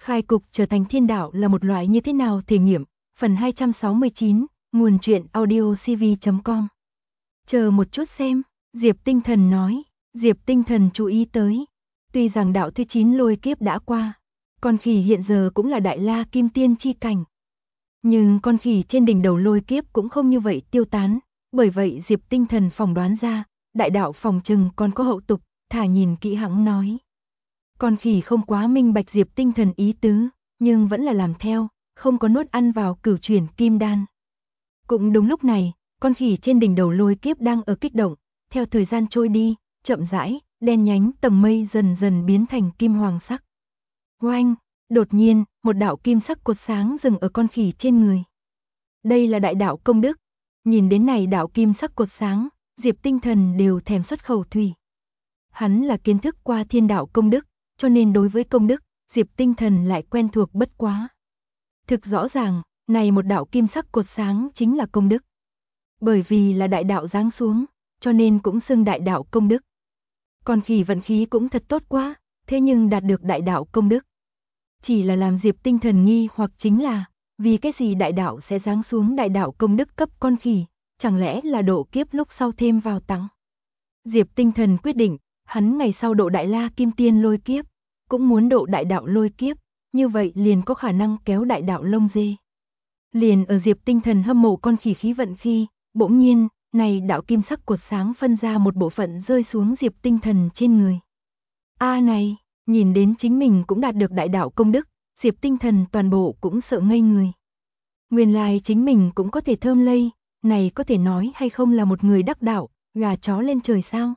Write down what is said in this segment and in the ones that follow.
Khai cục trở thành thiên đạo là một loại như thế nào thể nghiệm, phần 269, nguồn truyện audiocv.com. Chờ một chút xem, Diệp Tinh Thần nói. Diệp Tinh Thần chú ý tới, tuy rằng đạo thứ 9 lôi kiếp đã qua, con khỉ hiện giờ cũng là đại la kim tiên chi cảnh. Nhưng con khỉ trên đỉnh đầu lôi kiếp cũng không như vậy tiêu tán, bởi vậy Diệp Tinh Thần phỏng đoán ra, đại đạo phòng trừng còn có hậu tục, thả nhìn kỹ hãng nói. Con khỉ không quá minh bạch Diệp Tinh Thần ý tứ, nhưng vẫn là làm theo, không có nuốt ăn vào cửu chuyển kim đan. Cũng đúng lúc này, con khỉ trên đỉnh đầu lôi kiếp đang ở kích động, theo thời gian trôi đi, chậm rãi, đen nhánh tầng mây dần dần biến thành kim hoàng sắc. Oanh, đột nhiên, một đạo kim sắc cột sáng dừng ở con khỉ trên người. Đây là đại đạo công đức. Nhìn đến này đạo kim sắc cột sáng, Diệp Tinh Thần đều thèm xuất khẩu thủy. Hắn là kiến thức qua thiên đạo công đức, cho nên đối với công đức, Diệp Tinh Thần lại quen thuộc bất quá. Thực rõ ràng, này một đạo kim sắc cột sáng chính là công đức. Bởi vì là đại đạo giáng xuống, cho nên cũng xưng đại đạo công đức. Con khỉ vận khí cũng thật tốt quá, thế nhưng đạt được đại đạo công đức. Chỉ là làm Diệp Tinh Thần nghi hoặc chính là, vì cái gì đại đạo sẽ giáng xuống đại đạo công đức cấp con khỉ, chẳng lẽ là độ kiếp lúc sau thêm vào tăng. Diệp Tinh Thần quyết định, hắn ngày sau độ đại la kim tiên lôi kiếp, cũng muốn độ đại đạo lôi kiếp, như vậy liền có khả năng kéo đại đạo lông dê. Liền ở Diệp Tinh Thần hâm mộ con khỉ khí vận khi, bỗng nhiên, này đạo kim sắc cột sáng phân ra một bộ phận rơi xuống Diệp Tinh Thần trên người. Này, nhìn đến chính mình cũng đạt được đại đạo công đức, Diệp Tinh Thần toàn bộ cũng sợ ngây người. Nguyên lai chính mình cũng có thể thơm lây, này có thể nói hay không là một người đắc đạo, gà chó lên trời sao?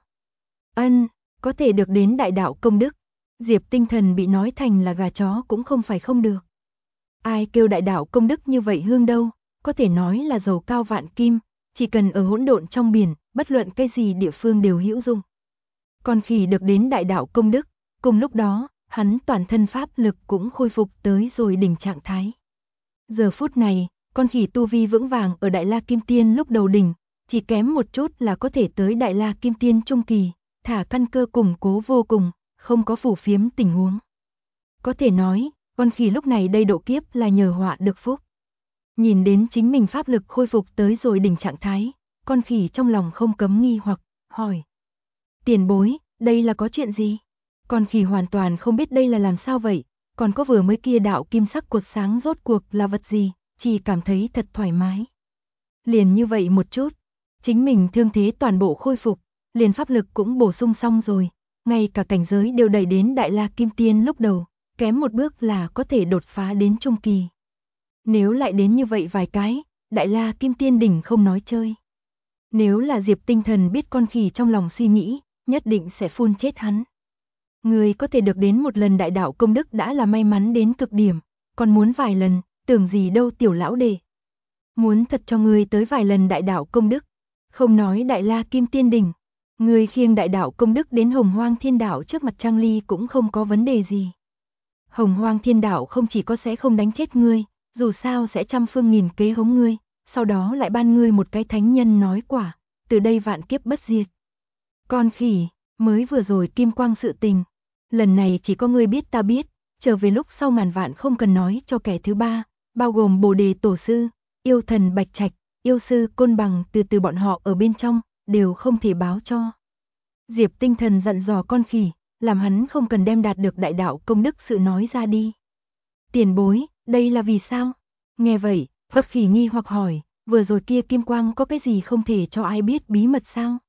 Có thể được đến đại đạo công đức. Diệp Tinh Thần bị nói thành là gà chó cũng không phải không được. Ai kêu đại đạo công đức như vậy hương đâu, có thể nói là dầu cao vạn kim, chỉ cần ở hỗn độn trong biển, bất luận cái gì địa phương đều hữu dụng. Con khỉ được đến đại đạo công đức, cùng lúc đó, hắn toàn thân pháp lực cũng khôi phục tới rồi đỉnh trạng thái. Giờ phút này, con khỉ tu vi vững vàng ở đại la kim tiên lúc đầu đỉnh, chỉ kém một chút là có thể tới đại la kim tiên trung kỳ, thả căn cơ củng cố vô cùng, không có phù phiếm tình huống. Có thể nói, con khỉ lúc này đây độ kiếp là nhờ họa được phúc. Nhìn đến chính mình pháp lực khôi phục tới rồi đỉnh trạng thái, con khỉ trong lòng không cấm nghi hoặc, hỏi. Tiền bối, đây là có chuyện gì? Con khỉ hoàn toàn không biết đây là làm sao vậy, còn có vừa mới kia đạo kim sắc cột sáng rốt cuộc là vật gì, chỉ cảm thấy thật thoải mái. Liền như vậy một chút, chính mình thương thế toàn bộ khôi phục, liền pháp lực cũng bổ sung xong rồi, ngay cả cảnh giới đều đẩy đến đại la kim tiên lúc đầu, kém một bước là có thể đột phá đến trung kỳ. Nếu lại đến như vậy vài cái, đại la kim tiên đỉnh không nói chơi. Nếu là Diệp Tinh Thần biết con khỉ trong lòng suy nghĩ, nhất định sẽ phun chết hắn. Người có thể được đến một lần đại đạo công đức đã là may mắn đến cực điểm, còn muốn vài lần, tưởng gì đâu tiểu lão đệ. Muốn thật cho người tới vài lần đại đạo công đức, không nói đại la kim tiên đỉnh, người khiêng đại đạo công đức đến Hồng Hoang Thiên Đạo trước mặt Trang Ly cũng không có vấn đề gì. Hồng Hoang Thiên Đạo không chỉ có sẽ không đánh chết ngươi, dù sao sẽ trăm phương nghìn kế hống ngươi, sau đó lại ban ngươi một cái thánh nhân nói quả, từ đây vạn kiếp bất diệt. Con khỉ, mới vừa rồi kim quang sự tình, lần này chỉ có ngươi biết ta biết, trở về lúc sau ngàn vạn không cần nói cho kẻ thứ ba, bao gồm Bồ Đề Tổ Sư, yêu thần Bạch Trạch, yêu sư Côn Bằng từ bọn họ ở bên trong, đều không thể báo cho. Diệp Tinh Thần dặn dò con khỉ, làm hắn không cần đem đạt được đại đạo công đức sự nói ra đi. Tiền bối, đây là vì sao? Nghe vậy, Phật khỉ nghi hoặc hỏi, vừa rồi kia kim quang có cái gì không thể cho ai biết bí mật sao?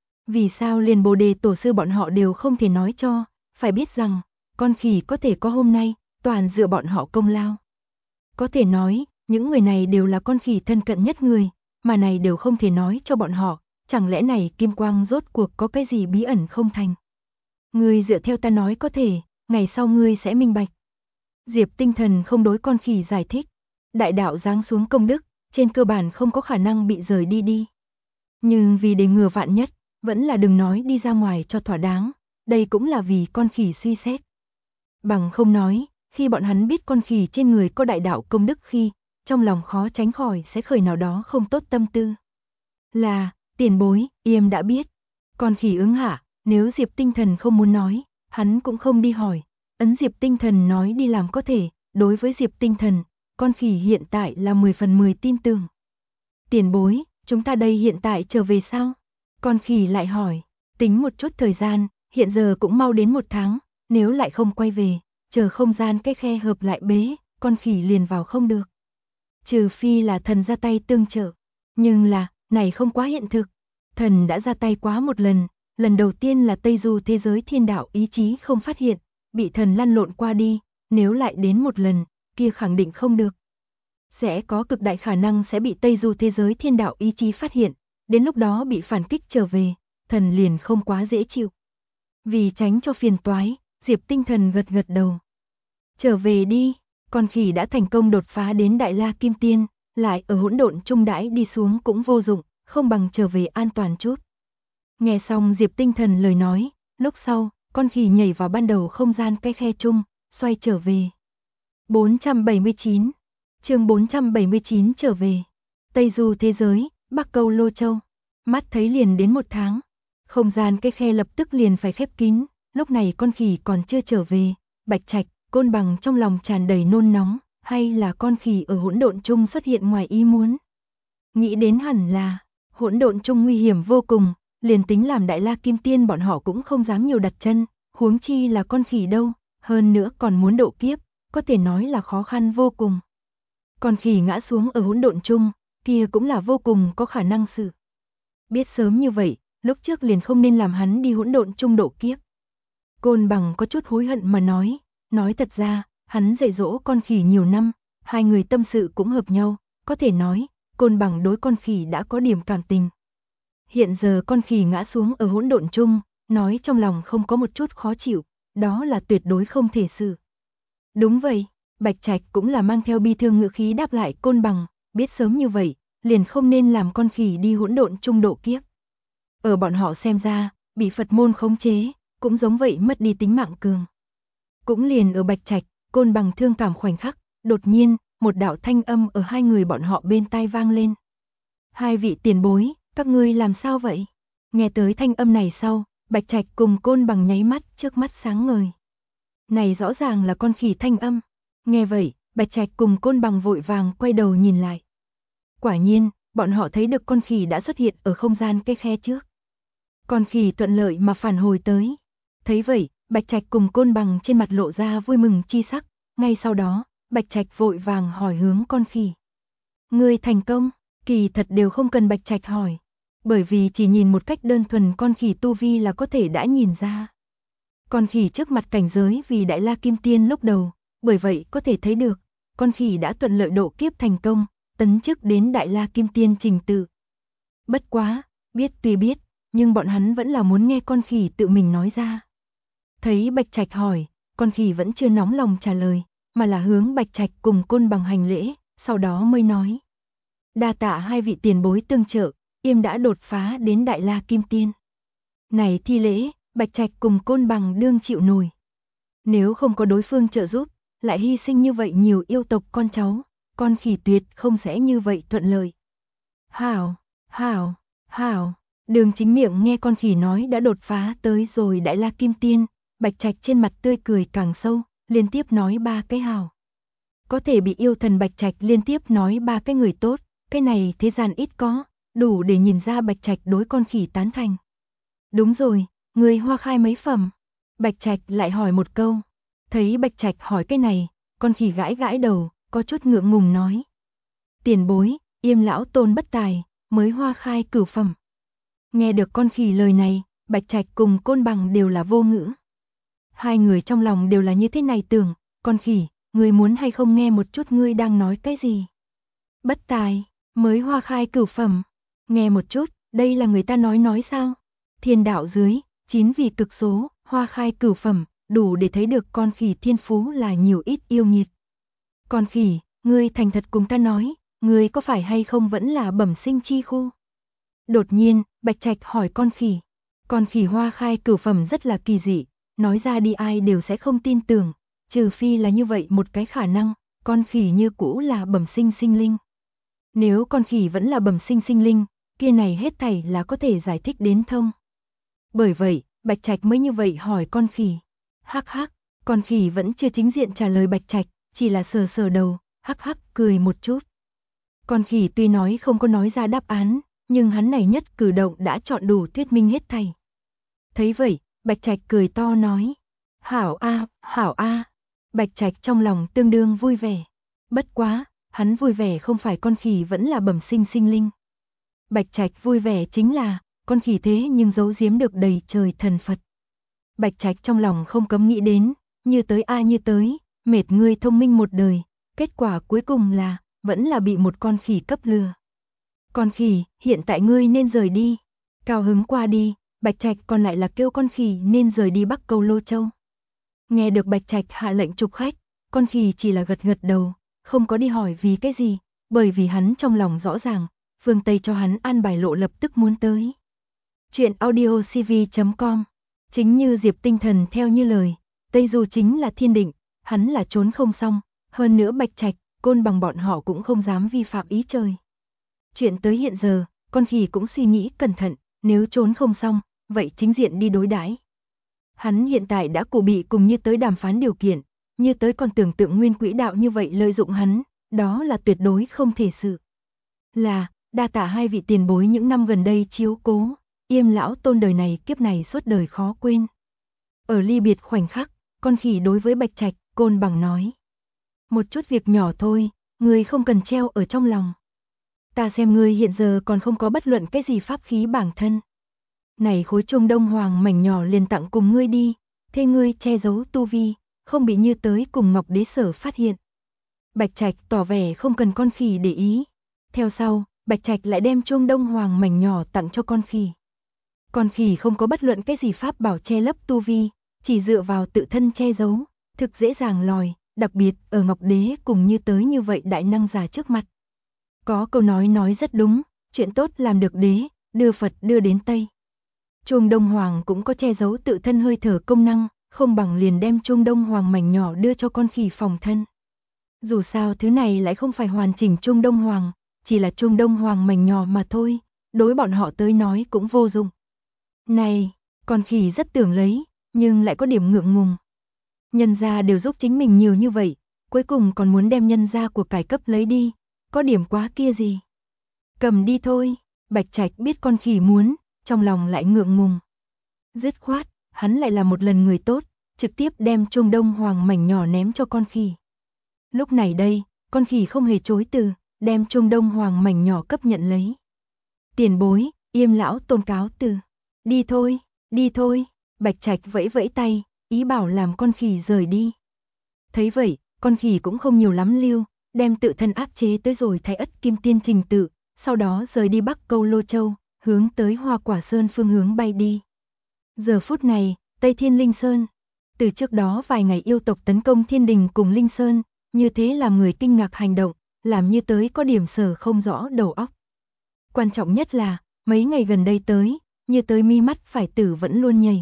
Vì sao liền Bồ Đề Tổ Sư bọn họ đều không thể nói cho, phải biết rằng, con khỉ có thể có hôm nay, toàn dựa bọn họ công lao. Có thể nói, những người này đều là con khỉ thân cận nhất người, mà này đều không thể nói cho bọn họ, chẳng lẽ này kim quang rốt cuộc có cái gì bí ẩn không thành? Ngươi dựa theo ta nói có thể, ngày sau ngươi sẽ minh bạch. Diệp Tinh Thần không đối con khỉ giải thích, đại đạo giáng xuống công đức, trên cơ bản không có khả năng bị rời đi. Nhưng vì để ngừa vạn nhất, vẫn là đừng nói đi ra ngoài cho thỏa đáng, đây cũng là vì con khỉ suy xét. Bằng không nói, khi bọn hắn biết con khỉ trên người có đại đạo công đức khi, trong lòng khó tránh khỏi sẽ khởi nào đó không tốt tâm tư. Là, tiền bối, yêm đã biết. Con khỉ ứng hạ, nếu Diệp Tinh Thần không muốn nói, hắn cũng không đi hỏi, ấn Diệp Tinh Thần nói đi làm có thể, đối với Diệp Tinh Thần, con khỉ hiện tại là 10 phần 10 tin tưởng. Tiền bối, chúng ta đây hiện tại trở về sao? Con khỉ lại hỏi, tính một chút thời gian, hiện giờ cũng mau đến 1 tháng, nếu lại không quay về, chờ không gian cái khe hợp lại bế, con khỉ liền vào không được. Trừ phi là thần ra tay tương trợ, nhưng là, này không quá hiện thực. Thần đã ra tay quá một lần đầu tiên là Tây Du thế giới thiên đạo ý chí không phát hiện, bị thần lăn lộn qua đi, nếu lại đến một lần, kia khẳng định không được. Sẽ có cực đại khả năng sẽ bị Tây Du thế giới thiên đạo ý chí phát hiện, đến lúc đó bị phản kích trở về, thần liền không quá dễ chịu. Vì tránh cho phiền toái, Diệp Tinh Thần gật gật đầu. Trở về đi, con khỉ đã thành công đột phá đến Đại La Kim Tiên, lại ở hỗn độn trung đãi đi xuống cũng vô dụng, không bằng trở về an toàn chút. Nghe xong Diệp Tinh Thần lời nói, lúc sau, con khỉ nhảy vào ban đầu không gian cái khe chung, xoay trở về. 479, chương 479 trở về. Tây Du thế giới, Bắc Câu Lô Châu. Mắt thấy liền đến 1 tháng. Không gian cái khe lập tức liền phải khép kín, lúc này con khỉ còn chưa trở về. Bạch Trạch, Côn Bằng trong lòng tràn đầy nôn nóng, hay là con khỉ ở hỗn độn chung xuất hiện ngoài ý muốn. Nghĩ đến hẳn là, hỗn độn chung nguy hiểm vô cùng, liền tính làm Đại La Kim Tiên bọn họ cũng không dám nhiều đặt chân, huống chi là con khỉ đâu, hơn nữa còn muốn độ kiếp, có thể nói là khó khăn vô cùng. Con khỉ ngã xuống ở hỗn độn chung, kia cũng là vô cùng có khả năng sự. Biết sớm như vậy, lúc trước liền không nên làm hắn đi hỗn độn chung độ kiếp. Côn Bằng có chút hối hận mà nói thật ra, hắn dạy dỗ con khỉ nhiều năm, hai người tâm sự cũng hợp nhau, có thể nói, Côn Bằng đối con khỉ đã có điểm cảm tình. Hiện giờ con khỉ ngã xuống ở hỗn độn chung, nói trong lòng không có một chút khó chịu, đó là tuyệt đối không thể xử. Đúng vậy, Bạch Trạch cũng là mang theo bi thương ngữ khí đáp lại Côn Bằng, biết sớm như vậy, liền không nên làm con khỉ đi hỗn độn chung độ kiếp. Ở bọn họ xem ra, bị Phật môn khống chế, cũng giống vậy mất đi tính mạng cường. Cũng liền ở Bạch Trạch, Côn Bằng thương cảm khoảnh khắc, đột nhiên, một đạo thanh âm ở hai người bọn họ bên tai vang lên. Hai vị tiền bối, các ngươi làm sao vậy? Nghe tới thanh âm này sau, Bạch Trạch cùng Côn Bằng nháy mắt, trước mắt sáng ngời. Này rõ ràng là con khỉ thanh âm. Nghe vậy, Bạch Trạch cùng Côn Bằng vội vàng quay đầu nhìn lại. Quả nhiên, bọn họ thấy được con khỉ đã xuất hiện ở không gian cái khe trước. Con khỉ thuận lợi mà phản hồi tới. Thấy vậy, Bạch Trạch cùng Côn Bằng trên mặt lộ ra vui mừng chi sắc. Ngay sau đó, Bạch Trạch vội vàng hỏi hướng con khỉ. Ngươi thành công, kỳ thật đều không cần Bạch Trạch hỏi. Bởi vì chỉ nhìn một cách đơn thuần con khỉ tu vi là có thể đã nhìn ra. Con khỉ trước mặt cảnh giới vì Đại La Kim Tiên lúc đầu, bởi vậy có thể thấy được, con khỉ đã thuận lợi độ kiếp thành công, tấn chức đến Đại La Kim Tiên trình tự. Bất quá, biết tuy biết, nhưng bọn hắn vẫn là muốn nghe con khỉ tự mình nói ra. Thấy Bạch Trạch hỏi, con khỉ vẫn chưa nóng lòng trả lời, mà là hướng Bạch Trạch cùng Côn Bằng hành lễ, sau đó mới nói. Đa tạ hai vị tiền bối tương trợ, Yêm đã đột phá đến Đại La Kim Tiên. Này thi lễ, Bạch Trạch cùng Côn Bằng đương chịu nổi. Nếu không có đối phương trợ giúp, lại hy sinh như vậy nhiều yêu tộc con cháu, con khỉ tuyệt không sẽ như vậy thuận lợi. Hảo, hảo, hảo, Đường Chính miệng nghe con khỉ nói đã đột phá tới rồi Đại La Kim Tiên, Bạch Trạch trên mặt tươi cười càng sâu, liên tiếp nói 3 cái hảo. Có thể bị yêu thần Bạch Trạch liên tiếp nói 3 cái người tốt, cái này thế gian ít có, đủ để nhìn ra Bạch Trạch đối con khỉ tán thành. Đúng rồi, người hoa khai mấy phẩm? Bạch Trạch lại hỏi một câu. Thấy Bạch Trạch hỏi cái này, con khỉ gãi gãi đầu, có chút ngượng ngùng nói. Tiền bối, Yêm lão tôn bất tài, mới hoa khai cửu phẩm. Nghe được con khỉ lời này, Bạch Trạch cùng Côn Bằng đều là vô ngữ. Hai người trong lòng đều là như thế này tưởng, con khỉ, ngươi muốn hay không nghe một chút ngươi đang nói cái gì? Bất tài, mới hoa khai cửu phẩm. Nghe một chút, đây là người ta nói sao? Thiên đạo dưới, 9 vị cực số, hoa khai cửu phẩm, đủ để thấy được con khỉ thiên phú là nhiều ít yêu nghiệt. Con khỉ, ngươi thành thật cùng ta nói, ngươi có phải hay không vẫn là bẩm sinh chi khu? Đột nhiên, Bạch Trạch hỏi con khỉ. Con khỉ hoa khai cửu phẩm rất là kỳ dị, nói ra đi ai đều sẽ không tin tưởng, trừ phi là như vậy một cái khả năng, con khỉ như cũ là bẩm sinh sinh linh. Nếu con khỉ vẫn là bẩm sinh sinh linh, kia này hết thảy là có thể giải thích đến thông. Bởi vậy, Bạch Trạch mới như vậy hỏi con khỉ. Hắc hắc, Con khỉ vẫn chưa chính diện trả lời Bạch Trạch, chỉ là sờ sờ đầu, hắc hắc cười một chút. Con khỉ tuy nói không có nói ra đáp án, nhưng hắn này nhất cử động đã chọn đủ thuyết minh hết thảy. Thấy vậy, Bạch Trạch cười to nói, hảo a, hảo a. Bạch Trạch trong lòng tương đương vui vẻ. Bất quá, hắn vui vẻ không phải con khỉ vẫn là bẩm sinh sinh linh. Bạch Trạch vui vẻ chính là, con khỉ thế nhưng giấu giếm được đầy trời thần Phật. Bạch Trạch trong lòng không cấm nghĩ đến, như tới a như tới, mệt ngươi thông minh một đời, kết quả cuối cùng là, vẫn là bị một con khỉ cấp lừa. Con khỉ, hiện tại ngươi nên rời đi. Cao hứng qua đi, Bạch Trạch còn lại là kêu con khỉ nên rời đi Bắc Câu Lô Châu. Nghe được Bạch Trạch hạ lệnh trục khách, con khỉ chỉ là gật gật đầu, không có đi hỏi vì cái gì, bởi vì hắn trong lòng rõ ràng, phương Tây cho hắn an bài lộ lập tức muốn tới. Chuyện audiocv.com. Chính như Diệp Tinh Thần theo như lời, Tây Du chính là thiên định, hắn là trốn không xong, hơn nữa Bạch Trạch, Côn Bằng bọn họ cũng không dám vi phạm ý trời. Chuyện tới hiện giờ, con khỉ cũng suy nghĩ cẩn thận, nếu trốn không xong, vậy chính diện đi đối đãi. Hắn hiện tại đã cụ bị cùng Như Tới đàm phán điều kiện, Như Tới còn tưởng tượng nguyên quỹ đạo như vậy lợi dụng hắn, đó là tuyệt đối không thể sự. Là, đa tạ hai vị tiền bối những năm gần đây chiếu cố, Yêm lão tôn đời này kiếp này suốt đời khó quên. Ở ly biệt khoảnh khắc, con khỉ đối với Bạch Trạch, Côn Bằng nói. Một chút việc nhỏ thôi, ngươi không cần treo ở trong lòng. Ta xem ngươi hiện giờ còn không có bất luận cái gì pháp khí bản thân. Này khối Trung Đông Hoàng mảnh nhỏ liền tặng cùng ngươi đi, thế ngươi che giấu tu vi, không bị Như Tới cùng Ngọc Đế Sở phát hiện. Bạch Trạch tỏ vẻ không cần con khỉ để ý. Theo sau, Bạch Trạch lại đem Trung Đông Hoàng mảnh nhỏ tặng cho con khỉ. Con khỉ không có bất luận cái gì pháp bảo che lấp tu vi, chỉ dựa vào tự thân che giấu, thực dễ dàng lòi, đặc biệt ở Ngọc Đế cùng Như Tới như vậy đại năng giả trước mặt. Có câu nói rất đúng, chuyện tốt làm được đế, đưa Phật đưa đến Tây. Trung Đông Hoàng cũng có che giấu tự thân hơi thở công năng, không bằng liền đem Trung Đông Hoàng mảnh nhỏ đưa cho con khỉ phòng thân. Dù sao thứ này lại không phải hoàn chỉnh Trung Đông Hoàng, chỉ là Trung Đông Hoàng mảnh nhỏ mà thôi, đối bọn họ tới nói cũng vô dụng. Này, con khỉ rất tưởng lấy, nhưng lại có điểm ngượng ngùng. Nhân gia đều giúp chính mình nhiều như vậy, cuối cùng còn muốn đem nhân gia của cải cấp lấy đi, có điểm quá kia gì. Cầm đi thôi, Bạch Trạch biết con khỉ muốn, trong lòng lại ngượng ngùng. Dứt khoát, hắn lại là một lần người tốt, trực tiếp đem Trung Đông Hoàng mảnh nhỏ ném cho con khỉ. Lúc này đây, con khỉ không hề chối từ, đem Trung Đông Hoàng mảnh nhỏ cấp nhận lấy. Tiền bối, Yêm lão tôn cáo từ. Đi thôi, đi thôi, Bạch Trạch vẫy vẫy tay, ý bảo làm con khỉ rời đi. Thấy vậy, con khỉ cũng không nhiều lắm lưu, đem tự thân áp chế tới rồi Thái Ất Kim Tiên trình tự, sau đó rời đi Bắc Câu Lô Châu, hướng tới Hoa Quả Sơn phương hướng bay đi. Giờ phút này, Tây Thiên Linh Sơn, từ trước đó vài ngày yêu tộc tấn công Thiên Đình cùng Linh Sơn, như thế làm người kinh ngạc hành động, làm Như Tới có điểm sở không rõ đầu óc. Quan trọng nhất là, mấy ngày gần đây tới, Như Tới mi mắt phải tử vẫn luôn nhảy.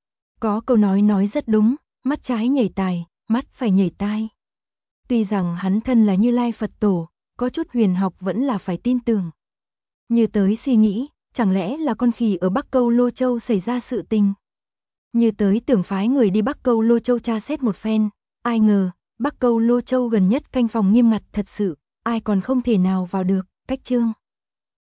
Có câu nói rất đúng, mắt trái nhảy tài, mắt phải nhảy tai. Tuy rằng hắn thân là Như Lai Phật Tổ, có chút huyền học vẫn là phải tin tưởng. Như Tới suy nghĩ, chẳng lẽ là con khỉ ở Bắc Câu Lô Châu xảy ra sự tình. Như Tới tưởng phái người đi Bắc Câu Lô Châu tra xét một phen, ai ngờ, Bắc Câu Lô Châu gần nhất canh phòng nghiêm ngặt thật sự, ai còn không thể nào vào được, cách chương.